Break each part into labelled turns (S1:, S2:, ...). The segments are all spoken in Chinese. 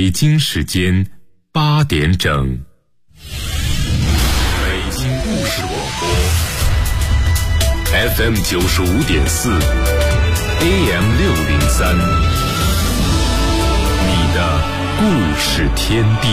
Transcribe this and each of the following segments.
S1: 北京时间8点整。北京故事广播 FM 95.4 AM 603，你的故事天地。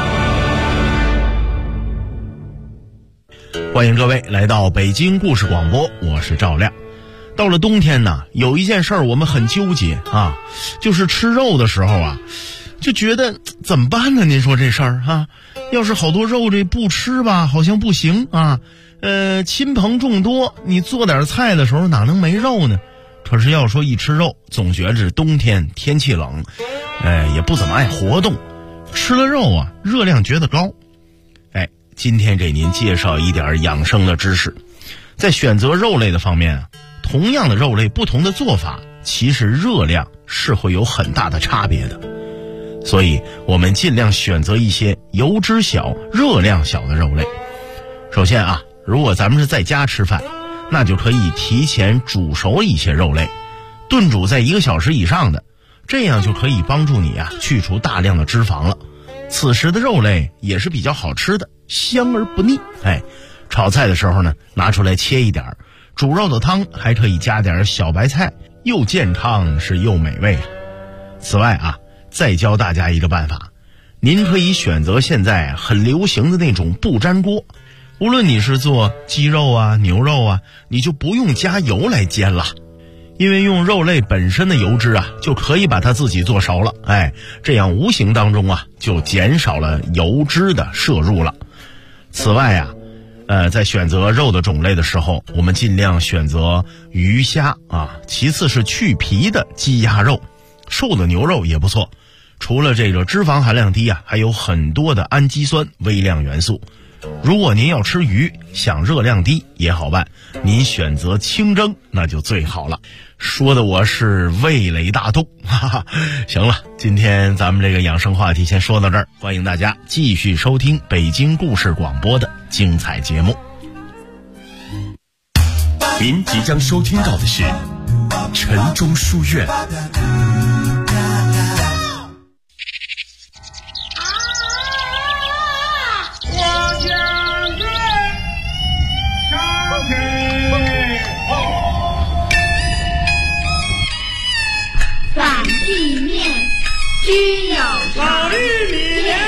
S2: 欢迎各位来到北京故事广播，我是赵亮。到了冬天呢，有一件事儿我们很纠结啊，就是吃肉的时候啊，就觉得怎么办呢？您说这事儿啊，要是好多肉这不吃吧，好像不行啊。亲朋众多，你做点菜的时候哪能没肉呢？可是要说一吃肉，总觉着冬天天气冷，也不怎么爱活动，吃了肉啊，热量觉得高。今天给您介绍一点养生的知识。在选择肉类的方面啊，同样的肉类不同的做法，其实热量是会有很大的差别的。所以我们尽量选择一些油脂小、热量小的肉类。首先啊，如果咱们是在家吃饭，那就可以提前煮熟一些肉类，炖煮在1个小时以上的，这样就可以帮助你啊去除大量的脂肪了。此时的肉类也是比较好吃的，香而不腻。炒菜的时候呢，拿出来切一点，煮肉的汤还可以加点小白菜，又健康是又美味。此外啊，再教大家一个办法，您可以选择现在很流行的那种不粘锅，无论你是做鸡肉啊、牛肉啊，你就不用加油来煎了。因为用肉类本身的油脂啊，就可以把它自己做熟了，这样无形当中啊，就减少了油脂的摄入了。此外啊，在选择肉的种类的时候，我们尽量选择鱼虾啊，其次是去皮的鸡鸭肉，瘦的牛肉也不错。除了这个脂肪含量低啊，还有很多的氨基酸微量元素。如果您要吃鱼，想热量低也好办，您选择清蒸那就最好了。说的我是味蕾大动，行了，今天咱们这个养生话题先说到这儿，欢迎大家继续收听北京故事广播的精彩节目。
S1: 您即将收听到的是晨钟书院。
S3: 需要
S4: 老玉米莲，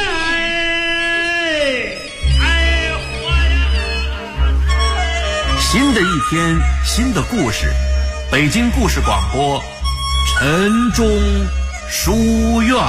S5: 新的一天，新的故事，北京故事广播，晨钟书院。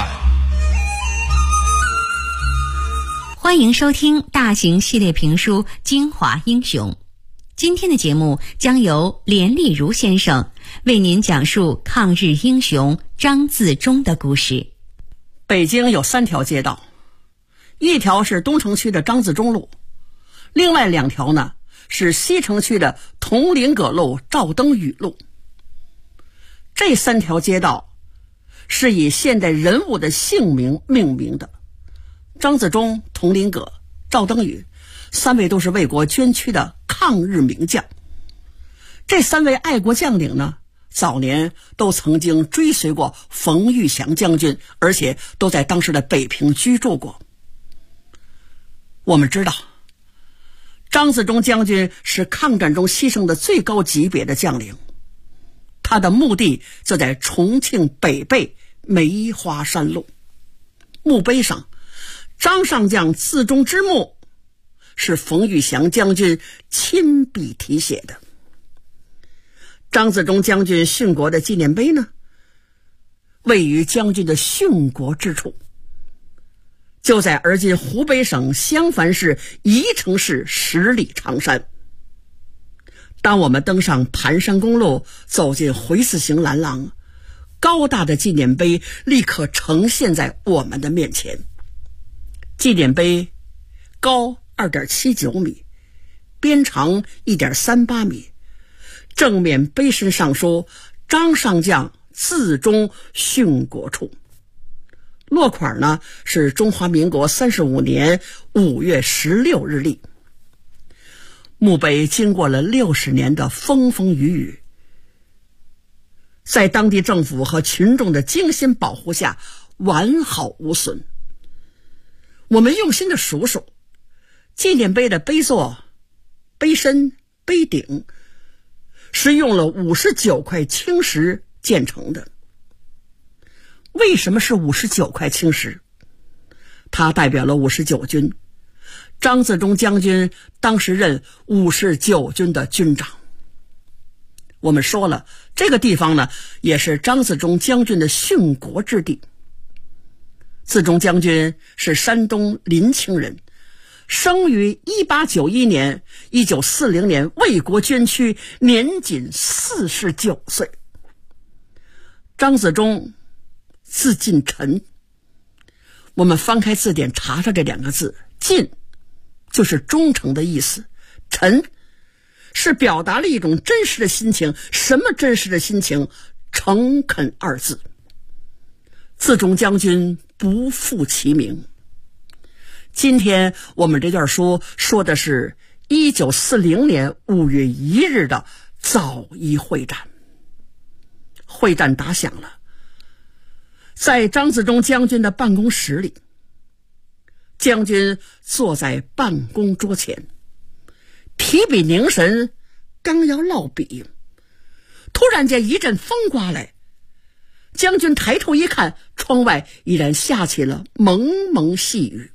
S6: 欢迎收听大型系列评书《京华英雄》。今天的节目将由连丽如先生为您讲述抗日英雄张自忠的故事。
S4: 北京有3条街道，一条是东城区的张自忠路，另外2条呢是西城区的铜陵葛路、赵登禹路。这3条街道是以现代人物的姓名命名的，张自忠、铜陵葛、赵登禹3位都是为国捐躯的抗日名将。这3位爱国将领呢，早年都曾经追随过冯玉祥将军，而且都在当时的北平居住过。我们知道，张自忠将军是抗战中牺牲的最高级别的将领，他的墓地就在重庆北碚梅花山路。墓碑上，张上将自忠之墓是冯玉祥将军亲笔题写的。张自忠将军殉国的纪念碑呢，位于将军的殉国之处，就在而今湖北省襄樊市宜城市10里长山。当我们登上盘山公路，走进回四行蓝廊，高大的纪念碑立刻呈现在我们的面前。纪念碑高2.79米，边长1.38米，正面碑身上书张上将自忠殉国处。落款呢是中华民国35年5月16日历。墓碑经过了60年的风风雨雨，在当地政府和群众的精心保护下， 完好无损。我们用心的数数，纪念碑的碑座、碑身、碑顶是用了59块青石建成的。为什么是59块青石？它代表了59军。张自忠将军当时任59军的军长。我们说了，这个地方呢，也是张自忠将军的殉国之地。自忠将军是山东临清人，生于1891年，1940年为国捐躯，年仅49岁。张自忠字近臣，我们翻开字典查查这2个字，近就是忠诚的意思，臣是表达了一种真实的心情。什么真实的心情？诚恳2字。自忠将军不负其名。今天我们这段书说的是1940年5月1日的枣宜会战。会战打响了，在张自忠将军的办公室里，将军坐在办公桌前，提笔凝神，刚要落笔，突然间一阵风刮来，将军抬头一看，窗外已然下起了蒙蒙细雨。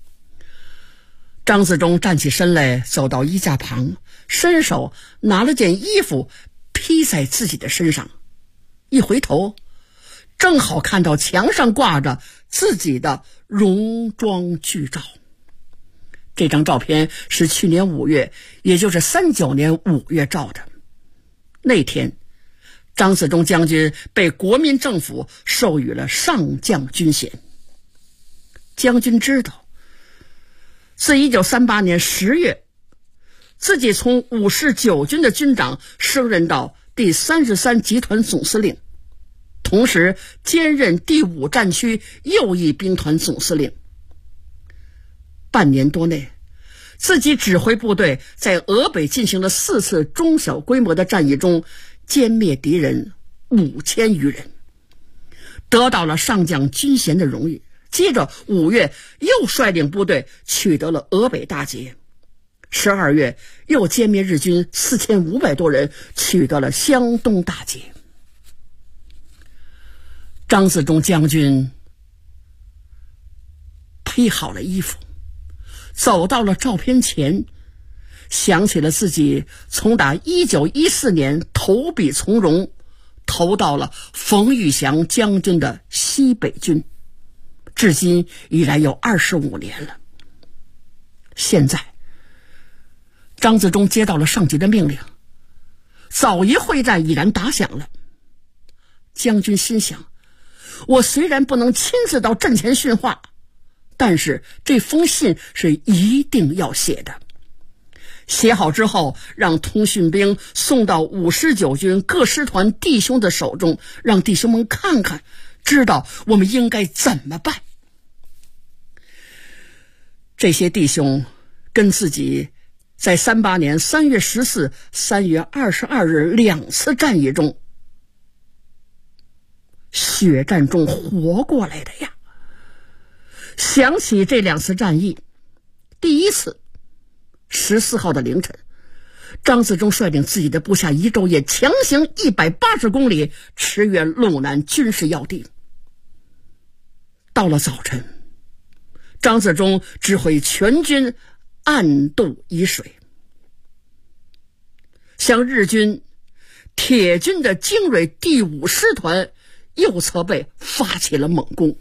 S4: 张自忠站起身来，走到衣架旁，伸手拿了件衣服披在自己的身上，一回头正好看到墙上挂着自己的戎装剧照。这张照片是去年5月，也就是39年5月照的。那天张自忠将军被国民政府授予了上将军衔。将军知道，自1938年10月，自己从59军的军长升任到第33集团总司令，同时兼任第5战区右翼兵团总司令。半年多内，自己指挥部队在俄北进行了4次中小规模的战役中，歼灭敌人5000余人，得到了上将军衔的荣誉。接着5月又率领部队取得了俄北大捷，12月又歼灭日军4500多人，取得了湘东大捷。张自忠将军披好了衣服，走到了照片前，想起了自己从打1914年投笔从戎，投到了冯玉祥将军的西北军，至今已然有25年了。现在张自忠接到了上级的命令，枣宜会战已然打响了。将军心想，我虽然不能亲自到阵前训话，但是这封信是一定要写的。写好之后，让通讯兵送到59军各师团弟兄的手中，让弟兄们看看，知道我们应该怎么办。这些弟兄跟自己在38年3月14、3月22日2次战役中，血战中活过来的呀。想起这2次战役，第一次14号的凌晨，张自忠率领自己的部下一昼夜强行180公里驰越路南军事要地。到了早晨，张自忠指挥全军暗渡沂水，向日军铁军的精锐第5师团右侧背发起了猛攻。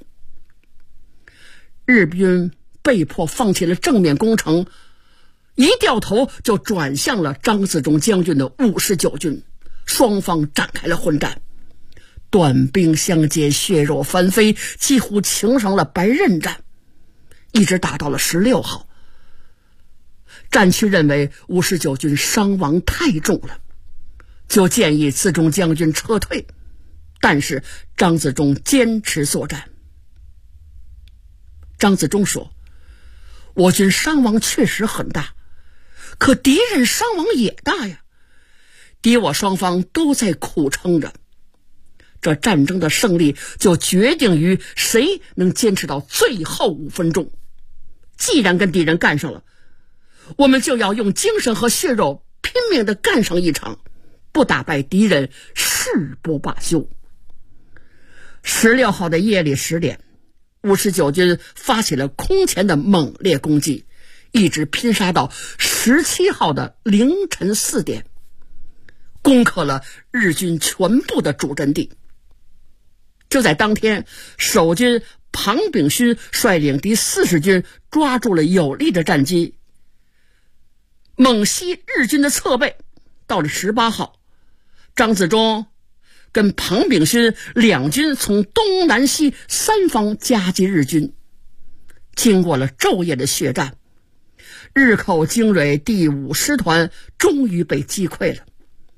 S4: 日军被迫放弃了正面攻城，一掉头就转向了张自忠将军的59军，双方展开了混战，短兵相接，血肉翻飞，几乎形成了白刃战，一直打到了16号。战区认为59军伤亡太重了，就建议自忠将军撤退，但是张自忠坚持作战。张自忠说，我军伤亡确实很大，可敌人伤亡也大呀，敌我双方都在苦撑着。 这战争的胜利就决定于谁能坚持到最后5分钟。既然跟敌人干上了，我们就要用精神和血肉拼命地干上一场，不打败敌人誓不罢休。16号的夜里10点，59军发起了空前的猛烈攻击，一直拼杀到17号的凌晨4点，攻克了日军全部的主阵地。就在当天，守军庞炳勋率领第40军抓住了有利的战机，猛袭日军的侧背。到了18号，张自忠跟庞炳勋两军从东南西3方夹击日军。经过了昼夜的血战，日寇精锐第5师团终于被击溃了。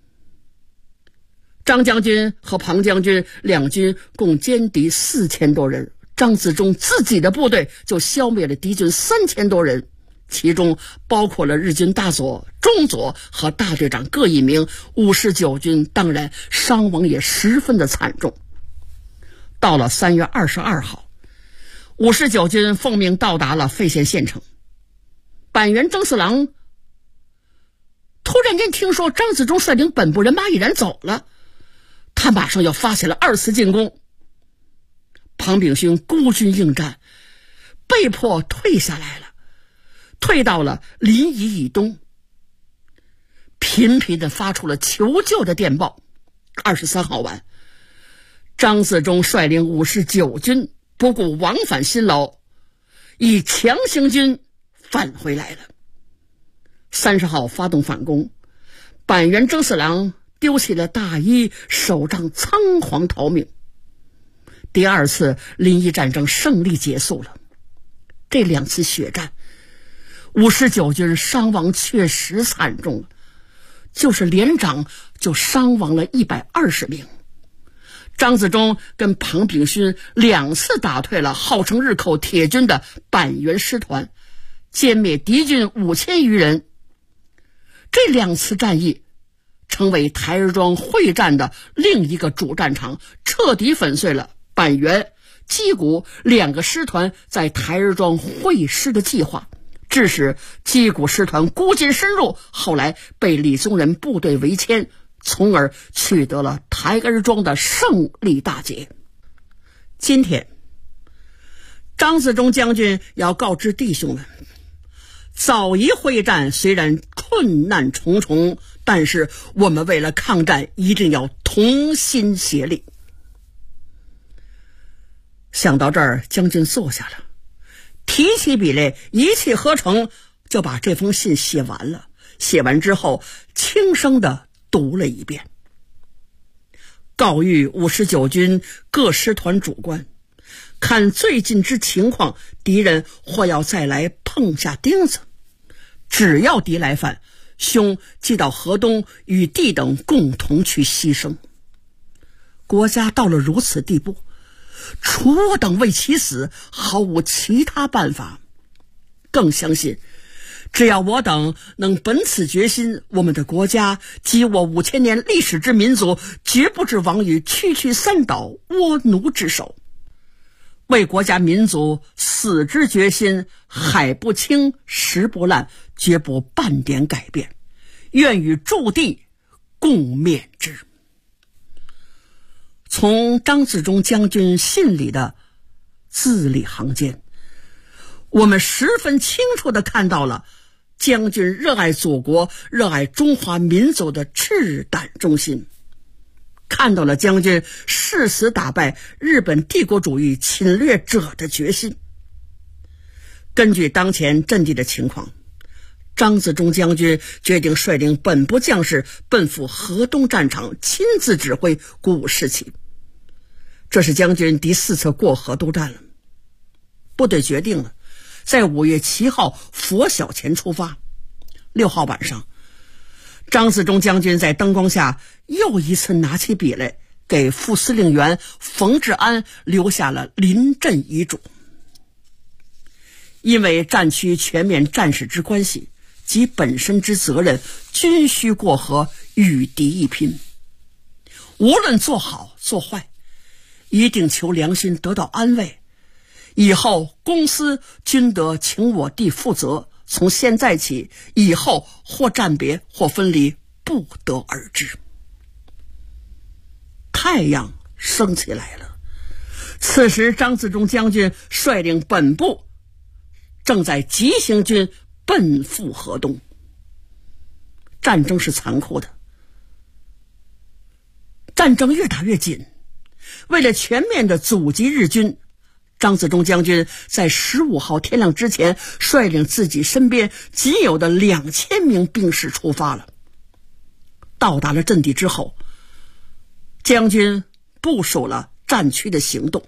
S4: 张将军和庞将军两军共歼敌4000多人，张自忠自己的部队就消灭了敌军3000多人，其中包括了日军大佐、中佐和大队长各1名。59军当然伤亡也十分的惨重。到了3月22号，59军奉命到达了费县县城。板垣征四郎突然间听说张自忠率领本部人马已然走了，他马上要发起了2次进攻。庞炳勋孤军应战，被迫退下来了，退到了临沂以东，频频地发出了求救的电报。23号晚，张自忠率领59军不顾往返辛劳，以强行军返回来了。30号发动反攻，板垣征四郎丢弃了大衣，手杖仓皇逃命。第2次临沂战争胜利结束了。这2次血战，59军伤亡确实惨重，就是连长就伤亡了120名。张自忠跟庞炳勋2次打退了号称日寇铁军的板垣师团，歼灭敌军5000余人。这2次战役成为台儿庄会战的另一个主战场，彻底粉碎了板垣、击鼓2个师团在台儿庄会师的计划，致使击鼓师团孤军深入，后来被李宗仁部队围歼，从而取得了台儿庄的胜利大捷。今天张自忠将军要告知弟兄们，枣宜会战虽然困难重重，但是我们为了抗战一定要同心协力。想到这儿，将军坐下了，提起笔来，一气呵成就把这封信写完了。写完之后，轻声地读了一遍。告谕59军各师团主官，看最近之情况，敌人或要再来碰下钉子，只要敌来犯，兄即到河东与弟等共同去牺牲。国家到了如此地步，除我等为其死，毫无其他办法。更相信，只要我等能本此决心，我们的国家及我5000年历史之民族，绝不至亡于区区3岛倭奴之手。为国家民族死之决心，海不清石不烂，绝不半点改变，愿与驻地共勉之。从张自忠将军信里的字里行间，我们十分清楚地看到了将军热爱祖国、热爱中华民族的赤胆忠心，看到了将军誓死打败日本帝国主义侵略者的决心。根据当前阵地的情况，张自忠将军决定率领本部将士奔赴河东战场，亲自指挥鼓舞士气。这是将军第4次过河东战了。部队决定了在5月7号拂晓前出发。6号晚上，张自忠将军在灯光下又一次拿起笔来，给副司令员冯治安留下了临阵遗嘱。因为战区全面战事之关系及本身之责任，均须过河与敌一拼。无论做好做坏， 一定求良心得到安慰，以后公司均得请我弟负责，从现在起，以后或暂别或分离，不得而知。太阳升起来了，此时张自忠将军率领本部正在急行军奔赴河东。战争是残酷的，战争越打越紧，为了全面的阻击日军，张自忠将军在15号天亮之前率领自己身边仅有的2000名兵士出发了。到达了阵地之后，将军部署了战区的行动。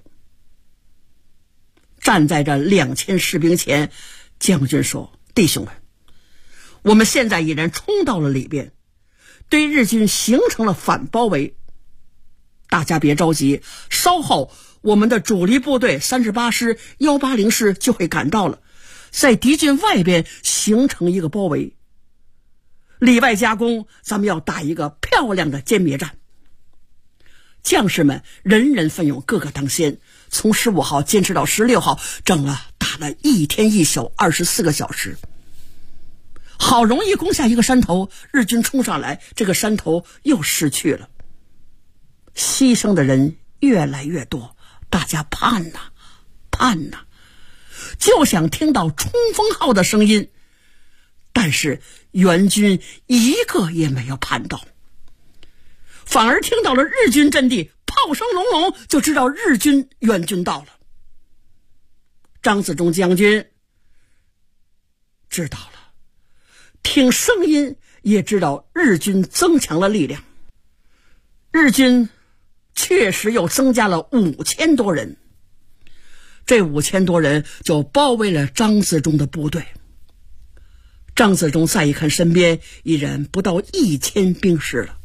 S4: 站在这2000士兵前，将军说：弟兄们，我们现在已然冲到了里边，对日军形成了反包围。大家别着急，稍后我们的主力部队38师、180师就会赶到了，在敌军外边形成一个包围，里外夹攻，咱们要打一个漂亮的歼灭战。将士们人人奋勇，个个当先，从15号坚持到16号，打了一天一宿24个小时。好容易攻下一个山头，日军冲上来，这个山头又失去了。牺牲的人越来越多，大家盼呐盼呐，就想听到冲锋号的声音，但是援军一个也没有盼到，反而听到了日军阵地炮声隆隆，就知道日军援军到了。张自忠将军知道了，听声音也知道日军增强了力量，日军确实又增加了5000多人，这5000多人就包围了张自忠的部队。张自忠再一看身边已然不到1000兵士了，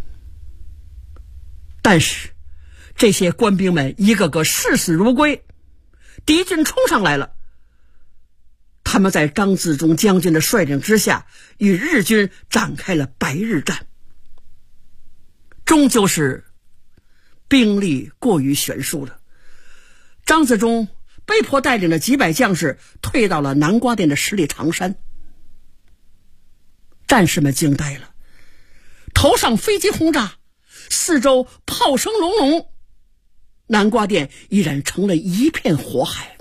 S4: 但是这些官兵们一个个视死如归，敌军冲上来了，他们在张自忠将军的率领之下，与日军展开了白日战。终究是兵力过于悬殊了，张自忠被迫带领了几百将士退到了南瓜店的十里长山。战士们惊呆了，头上飞机轰炸，四周炮声隆隆，南瓜店依然成了一片火海。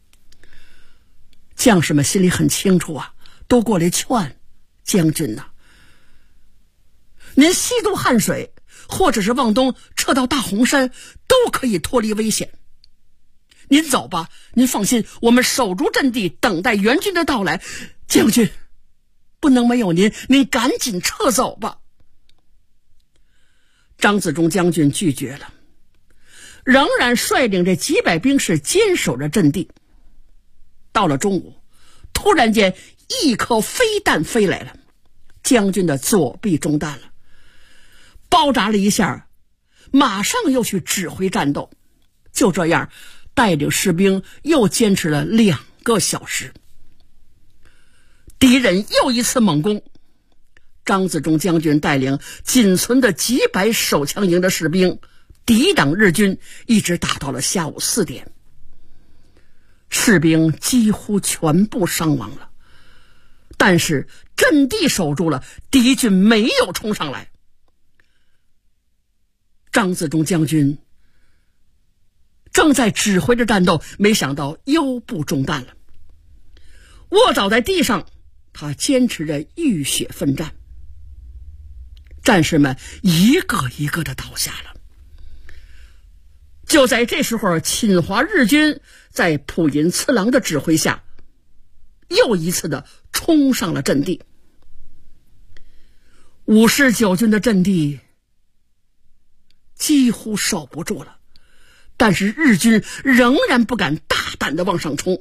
S4: 将士们心里很清楚啊，都过来劝将军呐，您西渡汉水，或者是往东撤到大洪山，都可以脱离危险。您走吧，您放心，我们守住阵地，等待援军的到来。将军，不能没有您，您赶紧撤走吧。张自忠将军拒绝了，仍然率领着几百兵士坚守着阵地。到了中午，突然间一颗飞弹飞来了，将军的左臂中弹了，包扎了一下，马上又去指挥战斗。就这样带领士兵又坚持了2个小时，敌人又一次猛攻。张自忠将军带领仅存的几百手枪营的士兵抵挡日军，一直打到了下午4点。士兵几乎全部伤亡了，但是阵地守住了，敌军没有冲上来。张自忠将军正在指挥着战斗，没想到腰部中弹了，卧倒在地上，他坚持着浴血奋战。战士们一个一个的倒下了。就在这时候，侵华日军在浦银次郎的指挥下，又一次的冲上了阵地。59军的阵地几乎守不住了，但是日军仍然不敢大胆的往上冲。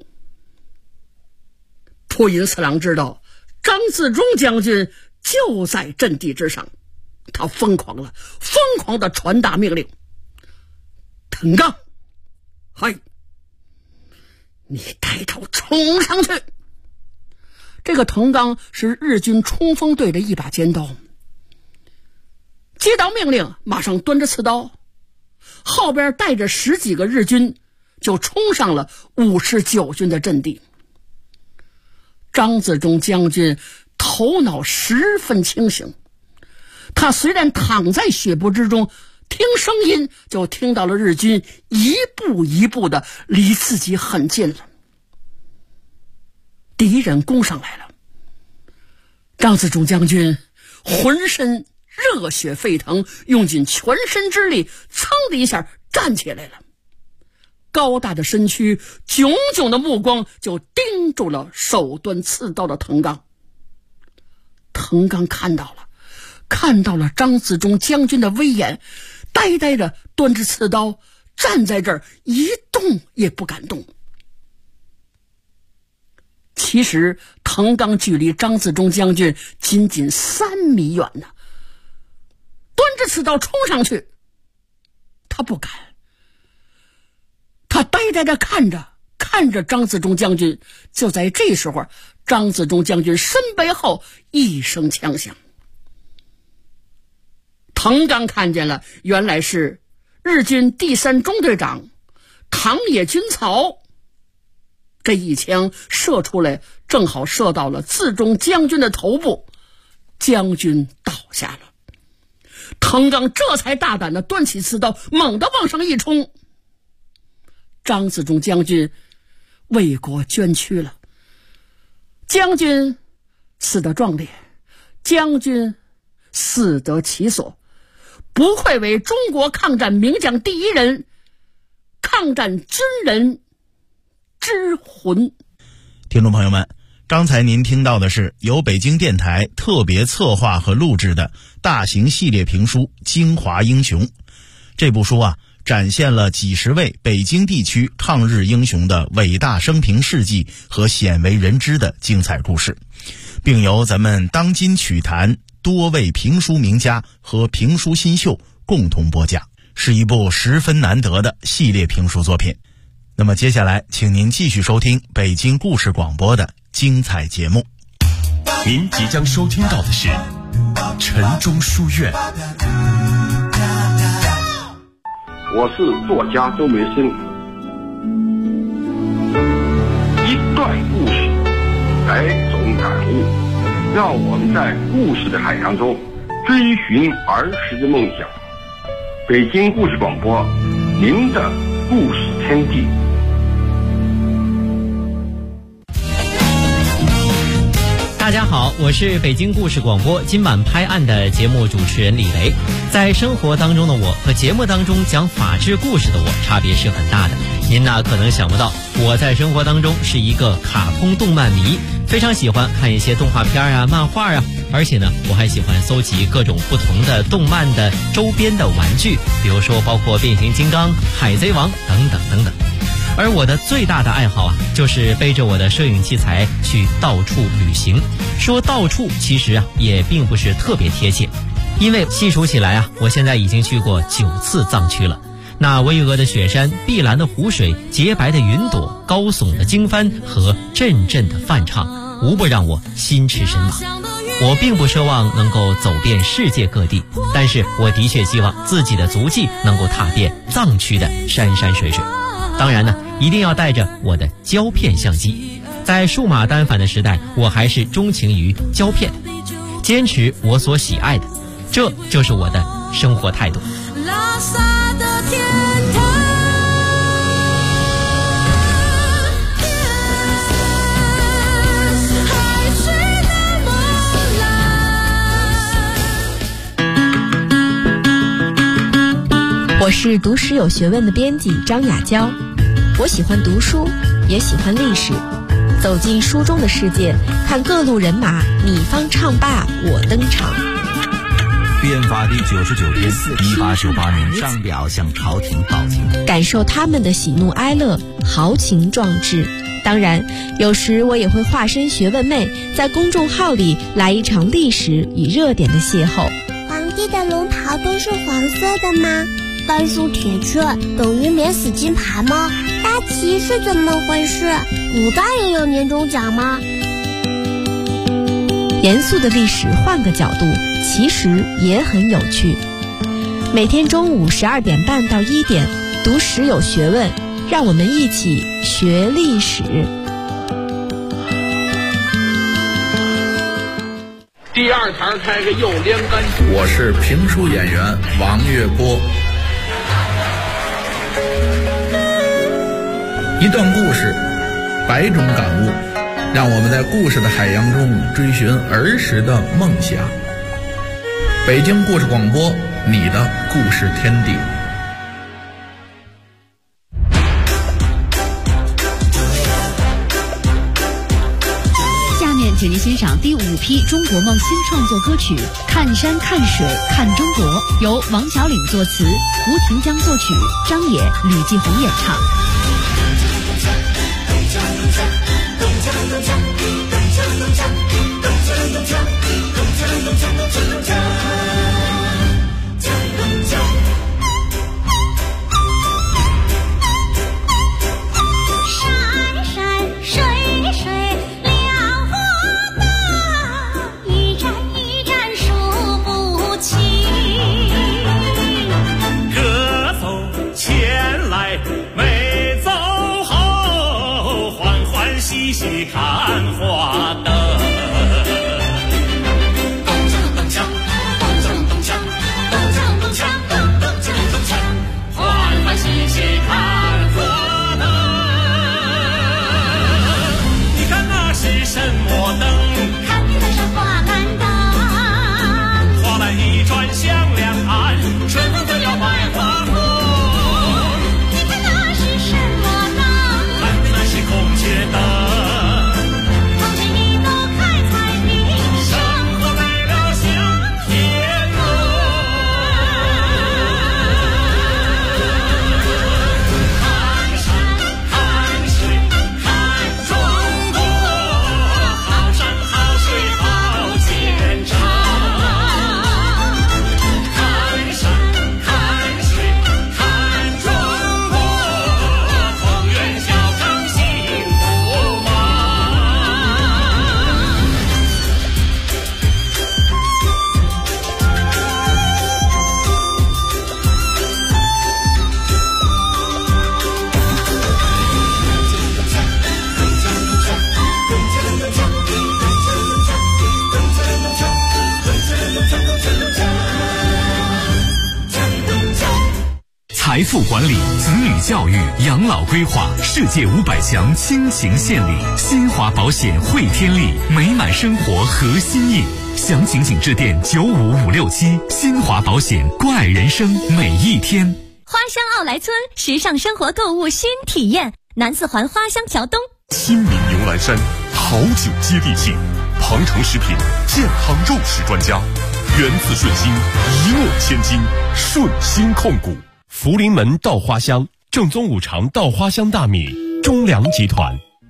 S4: 浦银次郎知道张自忠将军就在阵地之上，他疯狂的传达命令：藤冈，嗨，你带头冲上去。这个藤冈是日军冲锋队的一把尖刀，接到命令马上端着刺刀， 后边带着10几个日军就冲上了59军的阵地。张自忠将军头脑十分清醒，他虽然躺在血泊之中，听声音就听到了日军一步一步的离自己很近了。敌人攻上来了，张自忠将军浑身热血沸腾，用尽全身之力，噌的一下站起来了。高大的身躯，炯炯的目光就盯住了手端刺刀的滕刚。滕刚看到了张自忠将军的威严，呆呆的端着刺刀站在这儿，一动也不敢动。其实滕刚距离张自忠将军仅仅3米远呢，端着刺刀冲上去，他不敢，他呆呆地看着张自忠将军。就在这时候，张自忠将军身背后一声枪响，滕刚看见了，原来是日军第3中队长唐野军曹。这一枪射出来，正好射到了自忠将军的头部，将军倒下了。滕刚这才大胆地端起刺刀，猛地往上一冲。张自忠将军为国捐躯了，将军死得壮烈，将军死得其所，不愧为中国抗战名将第一人，抗战军人之魂。
S2: 听众朋友们，刚才您听到的是由北京电台特别策划和录制的大型系列评书《京华英雄》。这部书展现了几十位北京地区抗日英雄的伟大生平事迹和鲜为人知的精彩故事，并由咱们当今曲坛多位评书名家和评书新秀共同播讲，是一部十分难得的系列评书作品。那么接下来请您继续收听北京故事广播的精彩节目。
S1: 您即将收听到的是晨钟书院。
S3: 我是作家周梅生。一段故事，百种感悟，让我们在故事的海洋中追寻儿时的梦想。北京故事广播，您的故事天地。
S7: 大家好，我是北京故事广播今晚拍案的节目主持人李雷。在生活当中的我和节目当中讲法治故事的我差别是很大的。您可能想不到，我在生活当中是一个卡通动漫迷，非常喜欢看一些动画片漫画而且呢，我还喜欢搜集各种不同的动漫的周边的玩具，比如说包括变形金刚、海贼王等等等等。而我的最大的爱好就是背着我的摄影器材去到处旅行。说到处其实也并不是特别贴切，因为细数起来我现在已经去过9次藏区了。那巍峨的雪山、碧蓝的湖水、洁白的云朵、高耸的经幡和阵阵的梵唱，无不让我心驰神往。我并不奢望能够走遍世界各地，但是我的确希望自己的足迹能够踏遍藏区的山山水水。当然呢，一定要带着我的胶片相机。在数码单反的时代，我还是钟情于胶片，坚持我所喜爱的，这就是我的生活态度。拉萨的天堂，海水那么
S8: 蓝。我是读史有学问的编辑张雅娇，我喜欢读书，也喜欢历史。走进书中的世界，看各路人马，你方唱罢我登场。
S5: 变法第99天，1898年，上表向朝廷报警，
S8: 感受他们的喜怒哀乐，豪情壮志。当然，有时我也会化身学问妹，在公众号里来一场历史与热点的邂逅。
S9: 皇帝的龙袍都是黄色的吗？甘肃铁雀等于免死金牌吗？大旗是怎么回事？古代也有年终奖吗？
S8: 严肃的历史换个角度，其实也很有趣。 每天中午12点半到1点，读史有学问，让我们一起学历史。
S10: 第二堂开个右连杆。
S11: 我是评书演员王月波。一段故事，百种感悟，让我们在故事的海洋中追寻儿时的梦想。北京故事广播，你的故事天地。
S6: 下面请您欣赏第5批中国梦新创作歌曲《看山看水看中国》，由王小岭作词，胡廷江作曲，张也、吕继红演唱。
S12: 看花灯，咚锵咚锵，咚锵咚锵，咚锵咚锵，咚锵咚锵，欢欢喜喜看花灯。你看那是什么灯？
S9: 看的是花篮灯。
S12: 花篮一转向两岸，春风就要百花红。
S9: 你看那是什么灯？
S12: 看的那是孔雀灯。
S1: 财富管理、子女教育、养老规划，世界500强倾情献礼，新华保险汇天利，美满生活核心印。详情请致电95567，新华保险，关爱人生每一天。
S13: 花乡奥莱村时尚生活购物新体验，南四环花乡桥东。
S1: 新民牛栏山，好酒接地气，庞城食品健康肉食专家，源自顺心，一诺千金，顺心控股。福临门稻花香，正宗五常稻花香大米，中粮集团。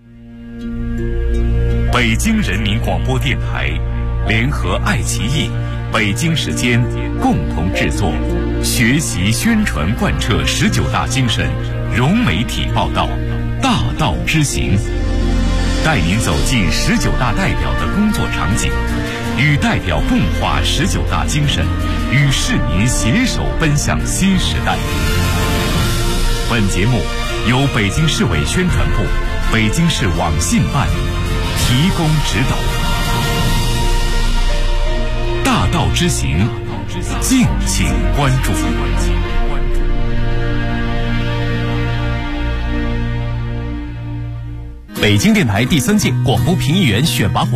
S1: 北京人民广播电台联合爱奇艺、北京时间共同制作，学习宣传贯彻19大精神，融媒体报道，大道之行，带您走进19大代表的工作场景，与代表共话19大精神，与市民携手奔向新时代。本节目由北京市委宣传部、北京市网信办提供指导。大道之行，敬请关注。北京电台第3届广播评议员选拔活动